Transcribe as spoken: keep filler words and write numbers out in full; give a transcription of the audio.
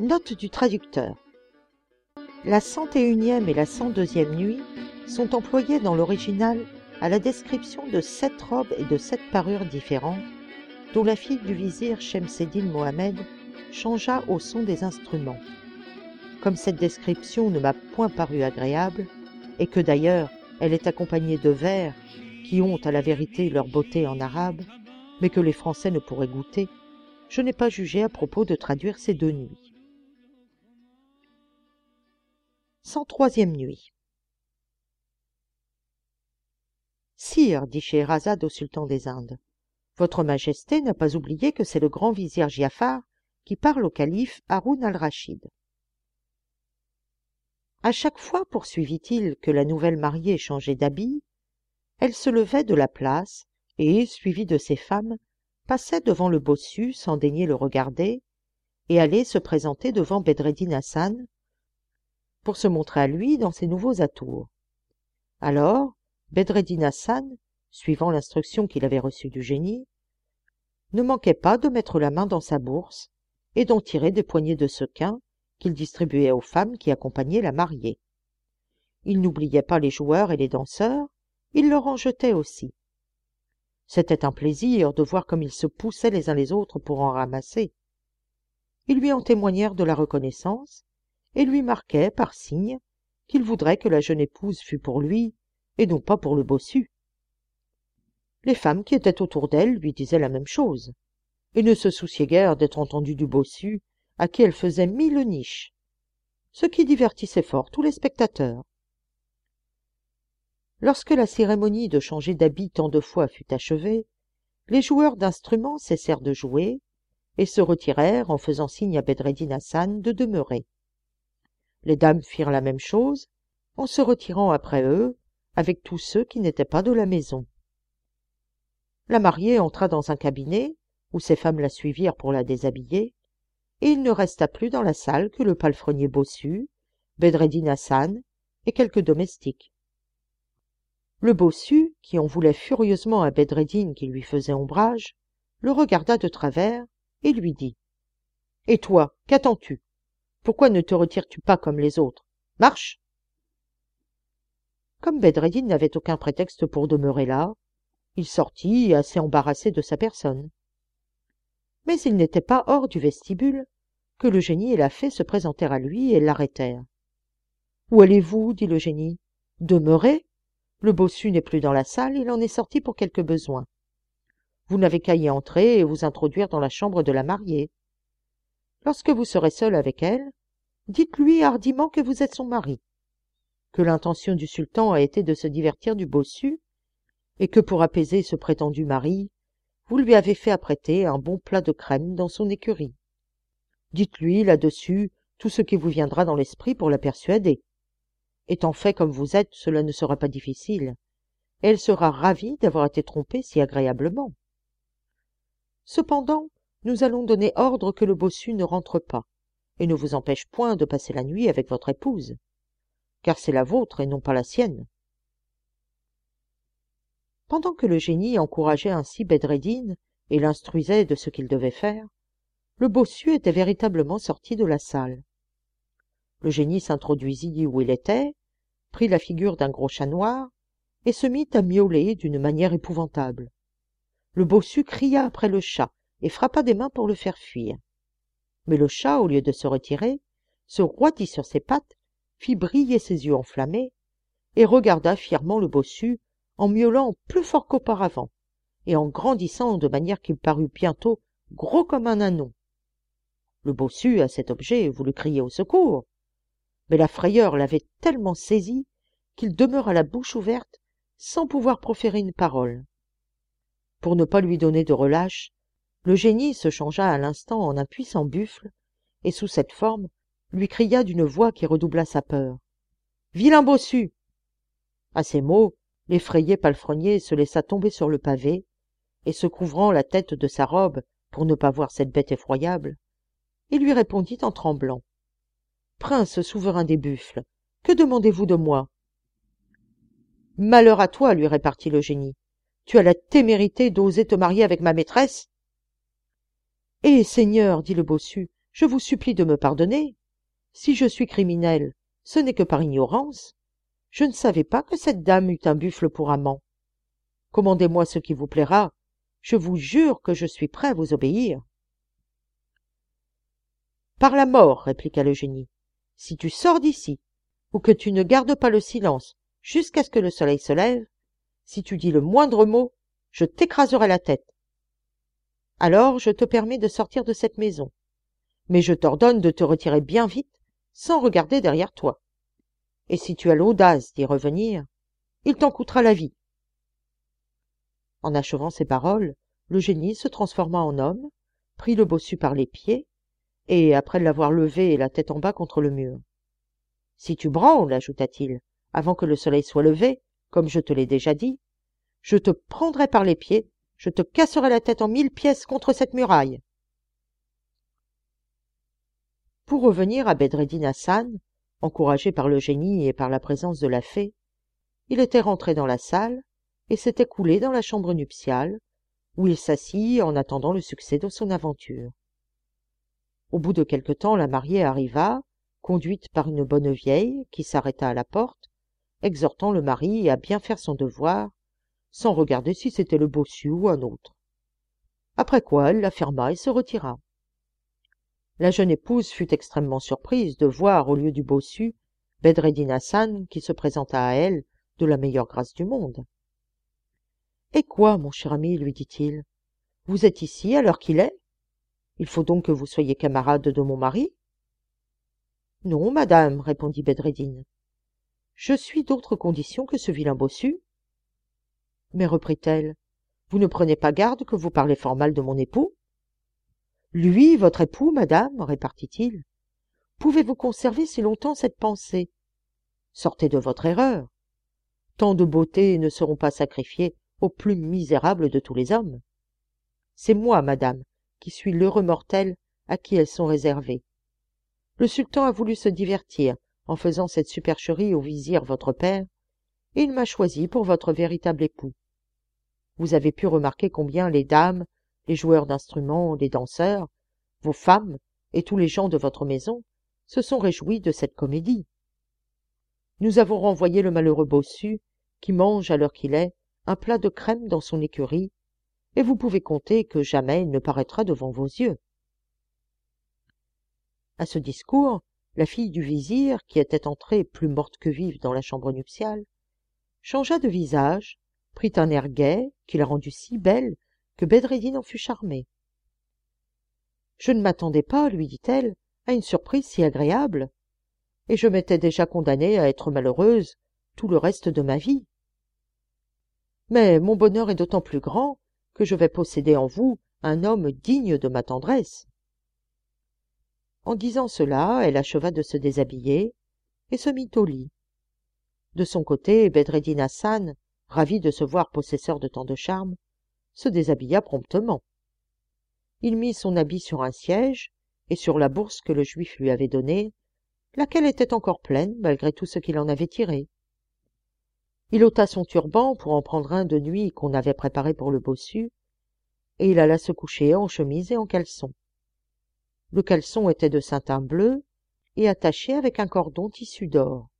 Note du traducteur. La cent et unième et la cent deuxième nuit sont employées dans l'original à la description de sept robes et de sept parures différentes, dont la fille du vizir Shemseddin Mohammed changea au son des instruments. Comme cette description ne m'a point paru agréable, et que d'ailleurs elle est accompagnée de vers qui ont à la vérité leur beauté en arabe, mais que les Français ne pourraient goûter, je n'ai pas jugé à propos de traduire ces deux nuits. cent troisième nuit. Sire, dit Scheherazade au sultan des Indes, votre majesté n'a pas oublié que c'est le grand vizir Giafar qui parle au calife Haroun al-Rachid. À chaque fois, poursuivit-il, que la nouvelle mariée changeait d'habit, elle se levait de la place et, suivie de ses femmes, passait devant le bossu sans daigner le regarder et allait se présenter devant Bedreddin Hassan pour se montrer à lui dans ses nouveaux atours. Alors, Bedreddin Hassan, suivant l'instruction qu'il avait reçue du génie, ne manquait pas de mettre la main dans sa bourse et d'en tirer des poignées de sequins qu'il distribuait aux femmes qui accompagnaient la mariée. Il n'oubliait pas les joueurs et les danseurs, il leur en jetait aussi. C'était un plaisir de voir comme ils se poussaient les uns les autres pour en ramasser. Ils lui en témoignèrent de la reconnaissance et lui marquaient par signe qu'il voudrait que la jeune épouse fût pour lui et non pas pour le bossu. Les femmes qui étaient autour d'elle lui disaient la même chose et ne se souciaient guère d'être entendues du bossu à qui elle faisait mille niches, ce qui divertissait fort tous les spectateurs. Lorsque la cérémonie de changer d'habit tant de fois fut achevée, les joueurs d'instruments cessèrent de jouer et se retirèrent en faisant signe à Bedreddin Hassan de demeurer. Les dames firent la même chose, en se retirant après eux, avec tous ceux qui n'étaient pas de la maison. La mariée entra dans un cabinet, où ses femmes la suivirent pour la déshabiller, et il ne resta plus dans la salle que le palefrenier bossu, Bedreddin Hassan et quelques domestiques. Le bossu, qui en voulait furieusement à Bedreddin qui lui faisait ombrage, le regarda de travers et lui dit « Et toi, qu'attends-tu? Pourquoi ne te retires-tu pas comme les autres? Marche !» Comme Bedreddin n'avait aucun prétexte pour demeurer là, il sortit assez embarrassé de sa personne. Mais il n'était pas hors du vestibule que le génie et la fée se présentèrent à lui et l'arrêtèrent. « Où allez-vous? dit le génie. « Demeurez. Le bossu n'est plus dans la salle, il en est sorti pour quelque besoin. Vous n'avez qu'à y entrer et vous introduire dans la chambre de la mariée. Lorsque vous serez seul avec elle, dites-lui hardiment que vous êtes son mari, que l'intention du sultan a été de se divertir du bossu, et que pour apaiser ce prétendu mari, vous lui avez fait apprêter un bon plat de crème dans son écurie. Dites-lui là-dessus tout ce qui vous viendra dans l'esprit pour la persuader. Étant fait comme vous êtes, cela ne sera pas difficile, et elle sera ravie d'avoir été trompée si agréablement. Cependant, nous allons donner ordre que le bossu ne rentre pas, et ne vous empêche point de passer la nuit avec votre épouse, car c'est la vôtre et non pas la sienne. » Pendant que le génie encourageait ainsi Bedreddin et l'instruisait de ce qu'il devait faire, le bossu était véritablement sorti de la salle. Le génie s'introduisit où il était, prit la figure d'un gros chat noir, et se mit à miauler d'une manière épouvantable. Le bossu cria après le chat et frappa des mains pour le faire fuir. Mais le chat, au lieu de se retirer, se roidit sur ses pattes, fit briller ses yeux enflammés, et regarda fièrement le bossu en miaulant plus fort qu'auparavant, et en grandissant de manière qu'il parut bientôt gros comme un ânon. Le bossu, à cet objet, voulut crier au secours, mais la frayeur l'avait tellement saisi qu'il demeura la bouche ouverte sans pouvoir proférer une parole. Pour ne pas lui donner de relâche, le génie se changea à l'instant en un puissant buffle, et sous cette forme lui cria d'une voix qui redoubla sa peur. « Vilain bossu !» À ces mots, l'effrayé palefrenier se laissa tomber sur le pavé, et se couvrant la tête de sa robe pour ne pas voir cette bête effroyable, il lui répondit en tremblant. « Prince souverain des buffles, que demandez-vous de moi ?»« Malheur à toi, lui répartit le génie. Tu as la témérité d'oser te marier avec ma maîtresse ?»« Eh, seigneur, dit le bossu, Je vous supplie de me pardonner. Si je suis criminel, ce n'est que par ignorance. Je ne savais pas que cette dame eût un buffle pour amant. Commandez-moi ce qui vous plaira. Je vous jure que je suis prêt à vous obéir. Par la mort, répliqua le génie, si tu sors d'ici, ou que tu ne gardes pas le silence jusqu'à ce que le soleil se lève, si tu dis le moindre mot, je t'écraserai la tête. Alors je te permets de sortir de cette maison, mais je t'ordonne de te retirer bien vite, sans regarder derrière toi. Et si tu as l'audace d'y revenir, il t'en coûtera la vie. En achevant ces paroles, le génie se transforma en homme, prit le bossu par les pieds, et après l'avoir levé la tête en bas contre le mur. « Si tu branles, ajouta-t-il, avant que le soleil soit levé, comme je te l'ai déjà dit, je te prendrai par les pieds, je te casserai la tête en mille pièces contre cette muraille. » Pour revenir à Bedreddin Hassan, encouragé par le génie et par la présence de la fée, il était rentré dans la salle et s'était coulé dans la chambre nuptiale, où il s'assit en attendant le succès de son aventure. Au bout de quelque temps, la mariée arriva, conduite par une bonne vieille qui s'arrêta à la porte, exhortant le mari à bien faire son devoir, sans regarder si c'était le bossu ou un autre. Après quoi elle la ferma et se retira. La jeune épouse fut extrêmement surprise de voir, au lieu du bossu, Bedreddin Hassan qui se présenta à elle de la meilleure grâce du monde. « Et quoi, mon cher ami, lui dit-il, vous êtes ici à l'heure qu'il est? Il faut donc que vous soyez camarade de mon mari? »« Non, madame, répondit Bedreddin. Je suis d'autre condition que ce vilain bossu. »« Mais, reprit-elle, vous ne prenez pas garde que vous parlez fort mal de mon époux? »« Lui, votre époux, madame, répartit-il. Pouvez-vous conserver si longtemps cette pensée? Sortez de votre erreur. Tant de beautés ne seront pas sacrifiées au plus misérable de tous les hommes. C'est moi, madame, qui suis l'heureux mortel à qui elles sont réservées. Le sultan a voulu se divertir en faisant cette supercherie au vizir votre père, et il m'a choisi pour votre véritable époux. Vous avez pu remarquer combien les dames, les joueurs d'instruments, les danseurs, vos femmes et tous les gens de votre maison se sont réjouis de cette comédie. Nous avons renvoyé le malheureux bossu, qui mange à l'heure qu'il est un plat de crème dans son écurie, et vous pouvez compter que jamais il ne paraîtra devant vos yeux. » À ce discours, la fille du vizir, qui était entrée plus morte que vive dans la chambre nuptiale, changea de visage, prit un air gai qui la rendit si belle que Bedreddin en fut charmé. « Je ne m'attendais pas, lui dit-elle, à une surprise si agréable, et je m'étais déjà condamnée à être malheureuse tout le reste de ma vie. Mais mon bonheur est d'autant plus grand que je vais posséder en vous un homme digne de ma tendresse. » En disant cela, elle acheva de se déshabiller et se mit au lit. De son côté, Bedreddin Hassan, ravi de se voir possesseur de tant de charmes, se déshabilla promptement. Il mit son habit sur un siège et sur la bourse que le juif lui avait donnée, laquelle était encore pleine malgré tout ce qu'il en avait tiré. Il ôta son turban pour en prendre un de nuit qu'on avait préparé pour le bossu, et il alla se coucher en chemise et en caleçon. Le caleçon était de satin bleu et attaché avec un cordon tissu d'or.